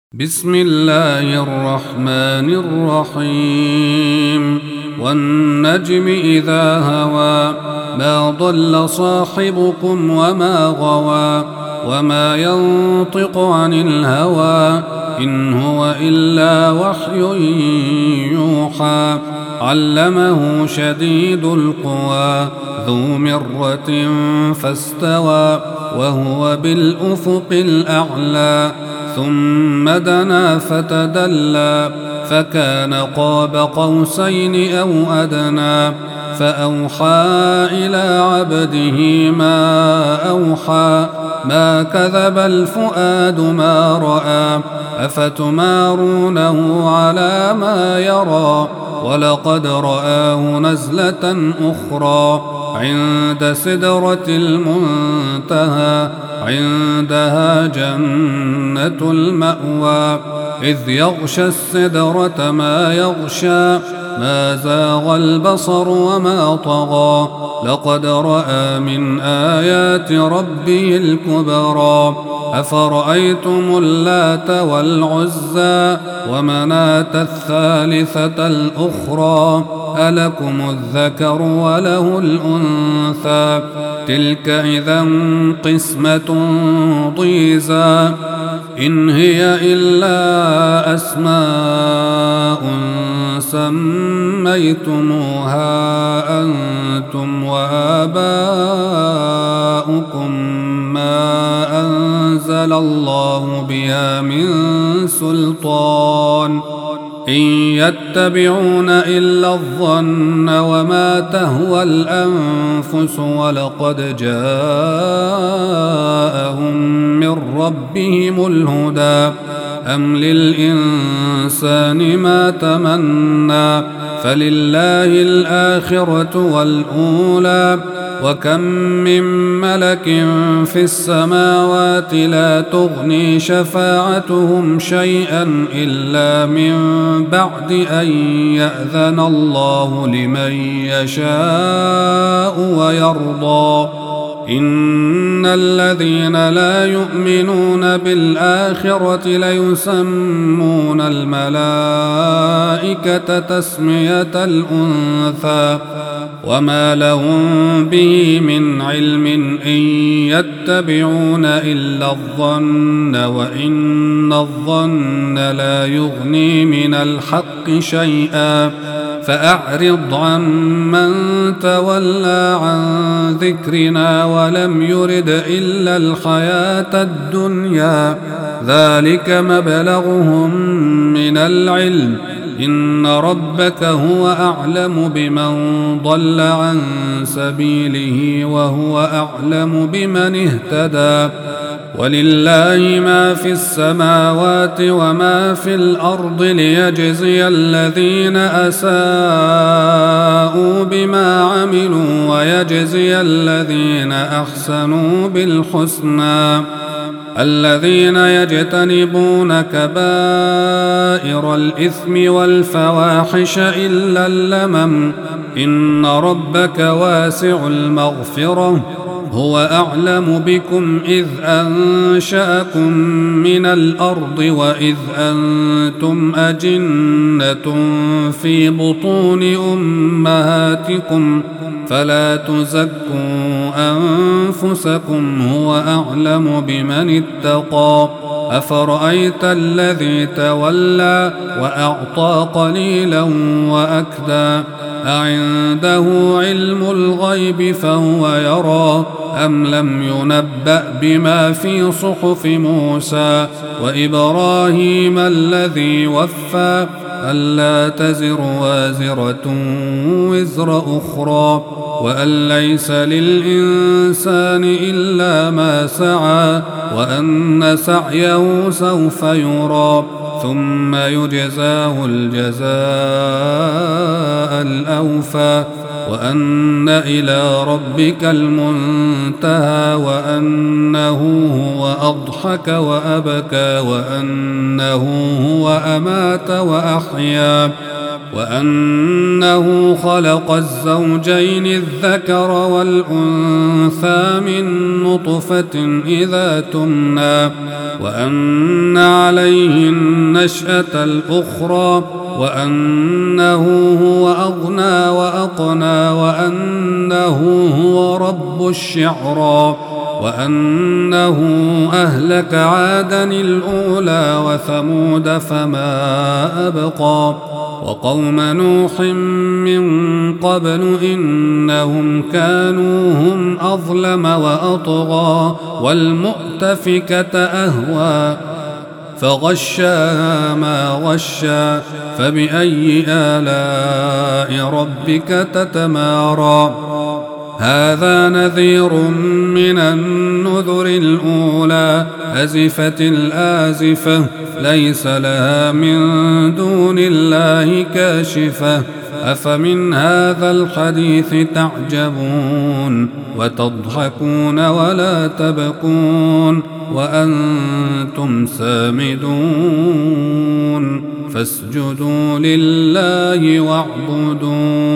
بسم الله الرحمن الرحيم والنجم إذا هوى ما ضل صاحبكم وما غوى وما ينطق عن الهوى إن هو إلا وحي يوحى علمه شديد القوى ذو مرة فاستوى وهو بالأفق الأعلى ثم دنا فتدلى فكان قاب قوسين أو أدنى فأوحى إلى عبده ما أوحى ما كذب الفؤاد ما رأى أفتمارونه على ما يرى ولقد رآه نزلة أخرى عند سدرة المنتهى عندها جنة المأوى إذ يغشى السدرة ما يغشى ما زاغ البصر وما طغى لقد رأى من آيات ربه الكبرى أفرأيتم اللات والعزى ومناة الثالثة الأخرى ألكم الذكر وله الأنثى تلك إذا قسمة ضيزى إن هي إلا أسماء سميتموها أنتم وآباؤكم ما أنزل الله بها من سلطان إن يتبعون إلا الظن وما تهوى الأنفس ولقد جاءهم من ربهم الهدى أم للإنسان ما تمنى فلله الآخرة والأولى وكم من ملك في السماوات لا تغني شفاعتهم شيئا إلا من بعد أن يأذن الله لمن يشاء ويرضى إن الذين لا يؤمنون بالآخرة ليسمون الملائكة تسمية الأنثى وما لهم به من علم إن يتبعون إلا الظن وإن الظن لا يغني من الحق شيئا فأعرض عن من تولى عن ذكرنا ولم يرد إلا الحياة الدنيا ذلك مبلغهم من العلم إن ربك هو أعلم بمن ضل عن سبيله وهو أعلم بمن اهتدى ولله ما في السماوات وما في الأرض ليجزي الذين أساءوا بما عملوا ويجزي الذين أحسنوا بالحسنى الذين يجتنبون كبائر الإثم والفواحش إلا اللمم إن ربك واسع المغفرة هو أعلم بكم إذ أنشأكم من الأرض وإذ أنتم أجنة في بطون أمهاتكم فلا تزكوا أنفسكم هو أعلم بمن اتقى أفرأيت الذي تولى وأعطى قليلا وأكدى أعنده علم الغيب فهو يرى أم لم ينبأ بما في صحف موسى وإبراهيم الذي وفى ألا تزر وازرة وزر أخرى وأن ليس للإنسان إلا ما سعى وأن سعيه سوف يرى ثم يجزاه الجزاء الأوفى وأن إلى ربك المنتهى وأنه هو أضحك وأبكى وأنه هو أمات وأحيا وأنه خلق الزوجين الذكر والأنثى من نطفة إذا تمنى وأن عليه النشأة الأخرى وأنه هو أغنى وأقنى وأنه هو رب الشعرى وأنه أهلك عادا الأولى وثمود فما أبقى وقوم نوح من قبل إنهم كانوا هم أظلم وأطغى والمؤتفكة أهوى فغشاها ما غشى فبأي آلاء ربك تتمارى هذا نذير من النذر الأولى أزفت الآزفة ليس لها من دون الله كاشفة أفمن هذا الحديث تعجبون وتضحكون ولا تبكون وأنتم سامدون فاسجدوا لله واعبدون